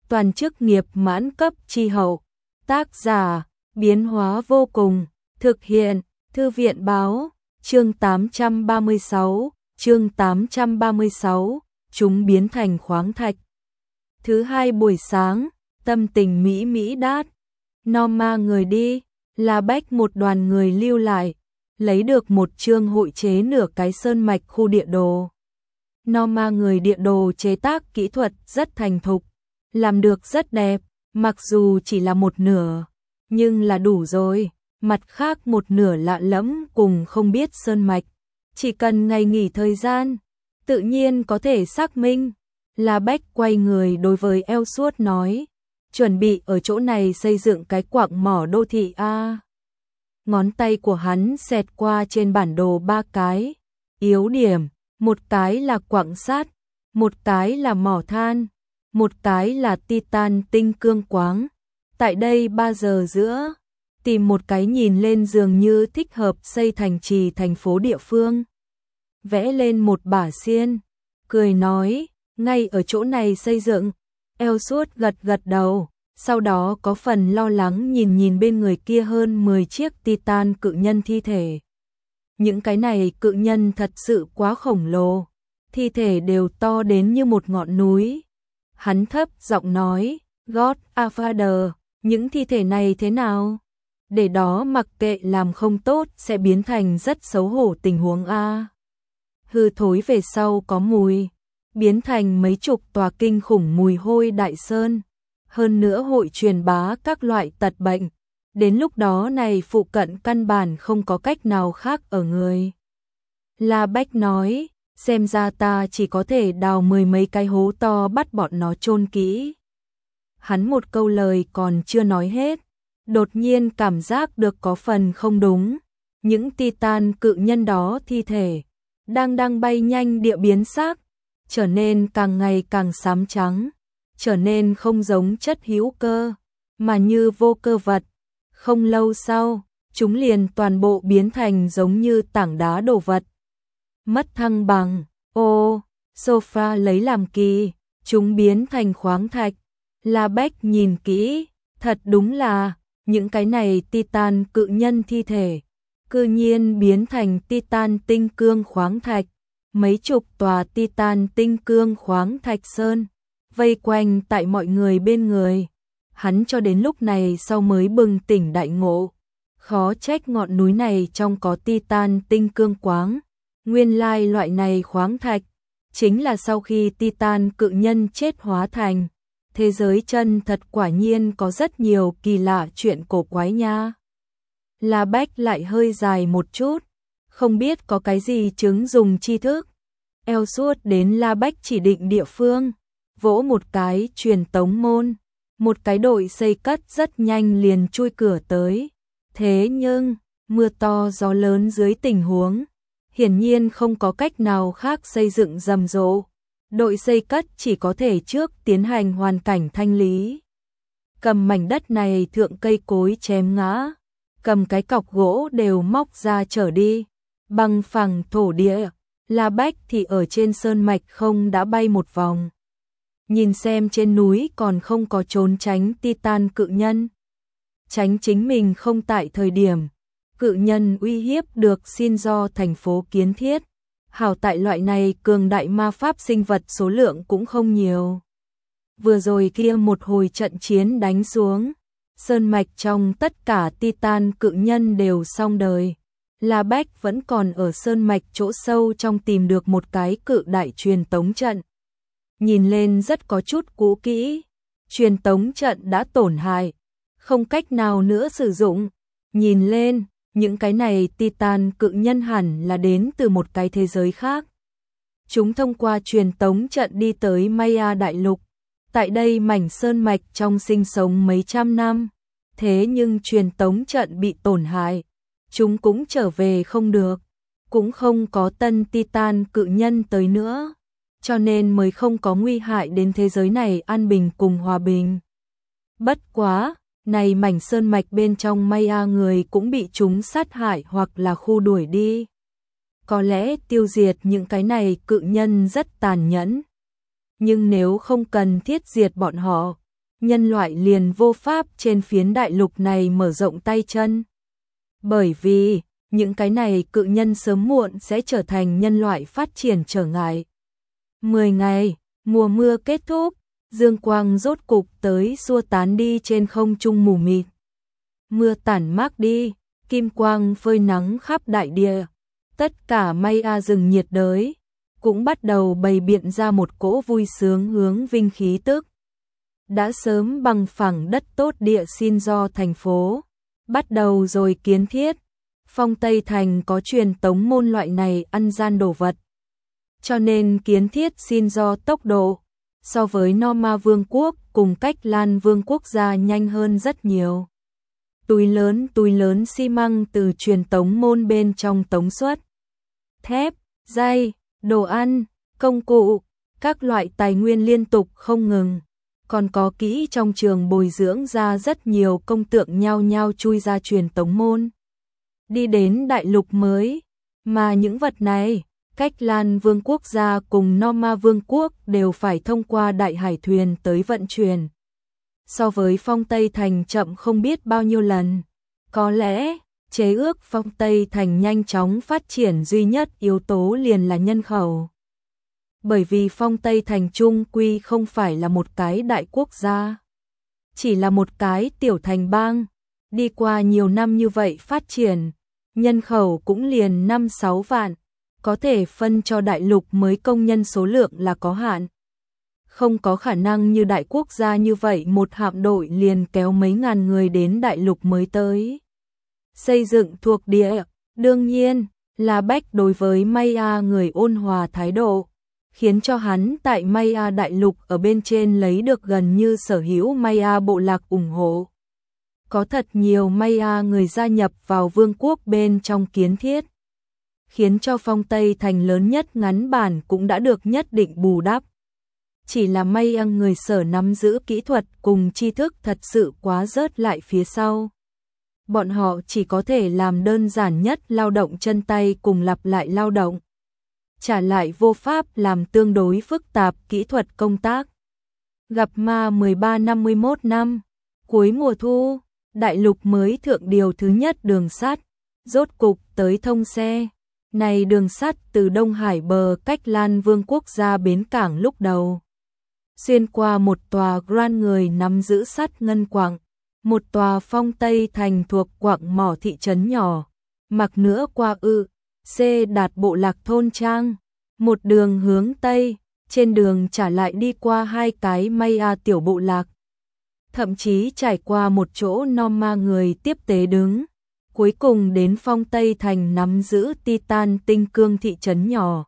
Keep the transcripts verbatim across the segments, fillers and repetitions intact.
toàn chức nghiệp mãn cấp chi hậu. Tác giả, biến hóa vô cùng, thực hiện, Thư viện báo, chương tám trăm ba mươi sáu, chương tám trăm ba mươi sáu, chúng biến thành khoáng thạch. Thứ hai buổi sáng, tâm tình mỹ mỹ đát, Norma người đi, La Bách một đoàn người lưu lại, lấy được một chương hội chế nửa cái sơn mạch khu địa đồ. Norma người địa đồ chế tác kỹ thuật rất thành thục, làm được rất đẹp, mặc dù chỉ là một nửa, nhưng là đủ rồi, mặt khác một nửa lạ lẫm cùng không biết sơn mạch, chỉ cần ngày nghỉ thời gian, tự nhiên có thể xác minh. La Bách quay người đối với Ellsworth nói, chuẩn bị ở chỗ này xây dựng cái quặng mỏ đô thị a. Ngón tay của hắn xẹt qua trên bản đồ ba cái yếu điểm, một cái là quặng sắt, một cái là mỏ than, một cái là titan tinh cương quáng. Tại đây ba giờ giữa, tìm một cái nhìn lên dường như thích hợp xây thành trì thành phố địa phương. Vẽ lên một bả xiên, cười nói, ngay ở chỗ này xây dựng. Ellsworth gật gật đầu, sau đó có phần lo lắng nhìn nhìn bên người kia hơn mười chiếc titan cự nhân thi thể. Những cái này cự nhân thật sự quá khổng lồ, thi thể đều to đến như một ngọn núi. Hắn thấp giọng nói, God a Father, những thi thể này thế nào? Để đó mặc kệ làm không tốt sẽ biến thành rất xấu hổ tình huống a. Hư thối về sau có mùi, biến thành mấy chục tòa kinh khủng mùi hôi đại sơn, hơn nữa hội truyền bá các loại tật bệnh, đến lúc đó này phụ cận căn bản không có cách nào khác ở người. La Bách nói, xem ra ta chỉ có thể đào mười mấy cái hố to bắt bọn nó chôn kỹ. Hắn một câu lời còn chưa nói hết, đột nhiên cảm giác được có phần không đúng, những titan cự nhân đó thi thể đang đang bay nhanh địa biến sắc, trở nên càng ngày càng xám trắng, trở nên không giống chất hữu cơ, mà như vô cơ vật. Không lâu sau, chúng liền toàn bộ biến thành giống như tảng đá đồ vật. Mất thăng bằng, ô, sofa lấy làm kỳ, chúng biến thành khoáng thạch. La Bách nhìn kỹ, thật đúng là, những cái này titan cự nhân thi thể, cư nhiên biến thành titan tinh cương khoáng thạch. Mấy chục tòa titan tinh cương khoáng thạch sơn, vây quanh tại mọi người bên người. Hắn cho đến lúc này sau mới bừng tỉnh đại ngộ. Khó trách ngọn núi này trong có titan tinh cương quáng. Nguyên lai loại này khoáng thạch, chính là sau khi titan cự nhân chết hóa thành. Thế giới chân thật quả nhiên có rất nhiều kỳ lạ chuyện cổ quái nha. La Bách lại hơi dài một chút, không biết có cái gì chứng dùng tri thức. Ellsworth đến La Bách chỉ định địa phương, vỗ một cái truyền tống môn, một cái đội xây cất rất nhanh liền chui cửa tới. Thế nhưng, mưa to gió lớn dưới tình huống, hiển nhiên không có cách nào khác xây dựng rầm rộ. Đội xây cất chỉ có thể trước tiến hành hoàn cảnh thanh lý. Cầm mảnh đất này thượng cây cối chém ngã, cầm cái cọc gỗ đều móc ra trở đi, bằng phẳng thổ địa. La Bách thì ở trên sơn mạch không đã bay một vòng. Nhìn xem trên núi còn không có trốn tránh titan cự nhân. Tránh chính mình không tại thời điểm. Cự nhân uy hiếp được xin do thành phố kiến thiết. Hảo tại loại này cường đại ma pháp sinh vật số lượng cũng không nhiều. Vừa rồi kia một hồi trận chiến đánh xuống. Sơn mạch trong tất cả titan cự nhân đều xong đời. La Bách vẫn còn ở sơn mạch chỗ sâu trong tìm được một cái cự đại truyền tống trận. Nhìn lên rất có chút cũ kỹ, truyền tống trận đã tổn hại, không cách nào nữa sử dụng. Nhìn lên, những cái này titan cự nhân hẳn là đến từ một cái thế giới khác. Chúng thông qua truyền tống trận đi tới Maya đại lục. Tại đây mảnh sơn mạch trong sinh sống mấy trăm năm, thế nhưng truyền tống trận bị tổn hại. Chúng cũng trở về không được, cũng không có tân titan cự nhân tới nữa, cho nên mới không có nguy hại đến thế giới này an bình cùng hòa bình. Bất quá, này mảnh sơn mạch bên trong Maya người cũng bị chúng sát hại hoặc là khu đuổi đi. Có lẽ tiêu diệt những cái này cự nhân rất tàn nhẫn. Nhưng nếu không cần thiết diệt bọn họ, nhân loại liền vô pháp trên phiến đại lục này mở rộng tay chân. Bởi vì, những cái này cự nhân sớm muộn sẽ trở thành nhân loại phát triển trở ngại. Mười ngày, mùa mưa kết thúc, dương quang rốt cục tới xua tán đi trên không trung mù mịt. Mưa tản mát đi, kim quang phơi nắng khắp đại địa. Tất cả Maya rừng nhiệt đới cũng bắt đầu bày biện ra một cỗ vui sướng hướng vinh khí tức. Đã sớm bằng phẳng đất tốt địa xin do thành phố, bắt đầu rồi kiến thiết. Phong Tây Thành có truyền tống môn loại này ăn gian đồ vật. Cho nên kiến thiết xin do tốc độ, so với Norma Vương quốc cùng Cách Lan Vương quốc gia nhanh hơn rất nhiều. Túi lớn túi lớn xi măng từ truyền tống môn bên trong tống xuất. Thép, dây, đồ ăn, công cụ, các loại tài nguyên liên tục không ngừng. Còn có kỹ trong trường bồi dưỡng ra rất nhiều công tượng nhao nhao chui ra truyền tống môn. Đi đến đại lục mới, mà những vật này, Cách Lan Vương quốc gia cùng Norma Vương quốc đều phải thông qua đại hải thuyền tới vận chuyển. So với Phong Tây Thành chậm không biết bao nhiêu lần. Có lẽ, chế ước Phong Tây Thành nhanh chóng phát triển duy nhất yếu tố liền là nhân khẩu. Bởi vì Phong Tây Thành trung quy không phải là một cái đại quốc gia, chỉ là một cái tiểu thành bang. Đi qua nhiều năm như vậy phát triển, nhân khẩu cũng liền năm sáu vạn, có thể phân cho đại lục mới công nhân số lượng là có hạn. Không có khả năng như đại quốc gia như vậy một hạm đội liền kéo mấy ngàn người đến đại lục mới tới. Xây dựng thuộc địa, đương nhiên là Bách đối với Maya người ôn hòa thái độ, khiến cho hắn tại Maya đại lục ở bên trên lấy được gần như sở hữu Maya bộ lạc ủng hộ. Có thật nhiều Maya người gia nhập vào vương quốc bên trong kiến thiết, khiến cho Phong Tây Thành lớn nhất ngắn bản cũng đã được nhất định bù đắp. Chỉ là Maya người sở nắm giữ kỹ thuật cùng tri thức thật sự quá rớt lại phía sau. Bọn họ chỉ có thể làm đơn giản nhất lao động chân tay cùng lặp lại lao động. Trả lại vô pháp làm tương đối phức tạp kỹ thuật công tác. Gặp ma mười ba năm mươi mốt năm, cuối mùa thu, đại lục mới thượng điều thứ nhất đường sắt, rốt cục tới thông xe. Này đường sắt từ Đông Hải bờ Cách Lan Vương quốc gia bến cảng lúc đầu. Xuyên qua một tòa Grand người nắm giữ sắt ngân quặng, một tòa Phong Tây Thành thuộc quặng mỏ thị trấn nhỏ, mặc nữa qua ư, C đạt bộ lạc thôn trang, một đường hướng Tây, trên đường trả lại đi qua hai cái Maya tiểu bộ lạc. Thậm chí trải qua một chỗ Norma người tiếp tế đứng, cuối cùng đến Phong Tây Thành nắm giữ Titan tinh cương thị trấn nhỏ.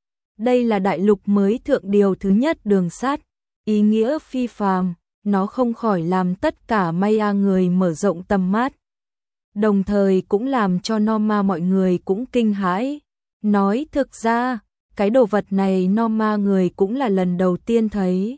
Đây là đại lục mới thượng điều thứ nhất đường sắt, ý nghĩa phi phàm, nó không khỏi làm tất cả Maya người mở rộng tầm mắt. Đồng thời cũng làm cho Norma mọi người cũng kinh hãi. Nói thực ra, cái đồ vật này Norma người cũng là lần đầu tiên thấy.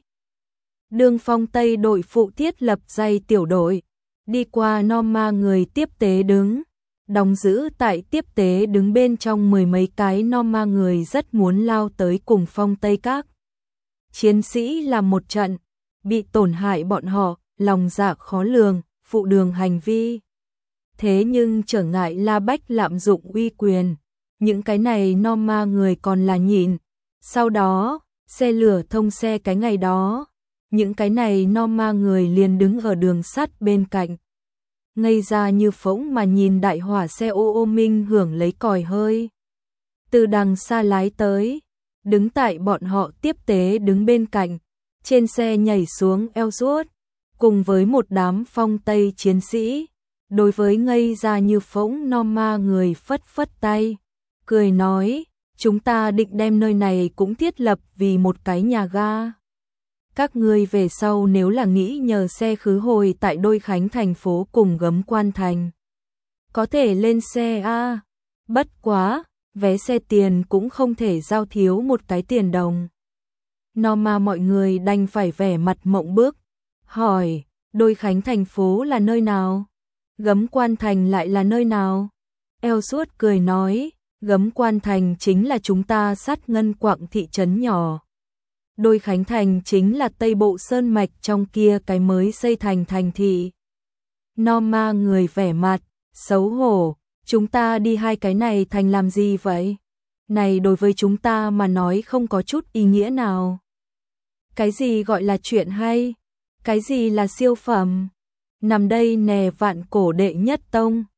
Đường Phong Tây đội phụ thiết lập dây tiểu đội, đi qua Norma người tiếp tế đứng, đóng giữ tại tiếp tế đứng bên trong mười mấy cái Norma người rất muốn lao tới cùng Phong Tây các chiến sĩ làm một trận, bị tổn hại bọn họ, lòng dạ khó lường, phụ đường hành vi. Thế nhưng trở ngại La Bách lạm dụng uy quyền, những cái này Norma người còn là nhịn. Sau đó, xe lửa thông xe cái ngày đó, những cái này Norma người liền đứng ở đường sắt bên cạnh. Ngây ra như phỗng mà nhìn đại hỏa xe ô ô minh hưởng lấy còi hơi. Từ đằng xa lái tới, đứng tại bọn họ tiếp tế đứng bên cạnh, trên xe nhảy xuống Ellsworth, cùng với một đám Phong Tây chiến sĩ. Đối với ngây ra như phỗng Norma người phất phất tay, cười nói, chúng ta định đem nơi này cũng thiết lập vì một cái nhà ga. Các ngươi về sau nếu là nghĩ nhờ xe khứ hồi tại Đôi Khánh thành phố cùng Gấm Quan thành, có thể lên xe a. Bất quá, vé xe tiền cũng không thể giao thiếu một cái tiền đồng. Norma mọi người đành phải vẻ mặt mộng bức, hỏi, Đôi Khánh thành phố là nơi nào? Gấm Quan thành lại là nơi nào? Ellsworth cười nói, Gấm Quan thành chính là chúng ta sát ngân quặng thị trấn nhỏ. Đôi Khánh Thành chính là Tây Bộ Sơn Mạch trong kia cái mới xây thành thành thị. Norma người vẻ mặt xấu hổ, chúng ta đi hai cái này thành làm gì vậy? Này đối với chúng ta mà nói không có chút ý nghĩa nào. Cái gì gọi là chuyện hay? Cái gì là siêu phẩm? Nằm đây nè vạn cổ đệ nhất tông.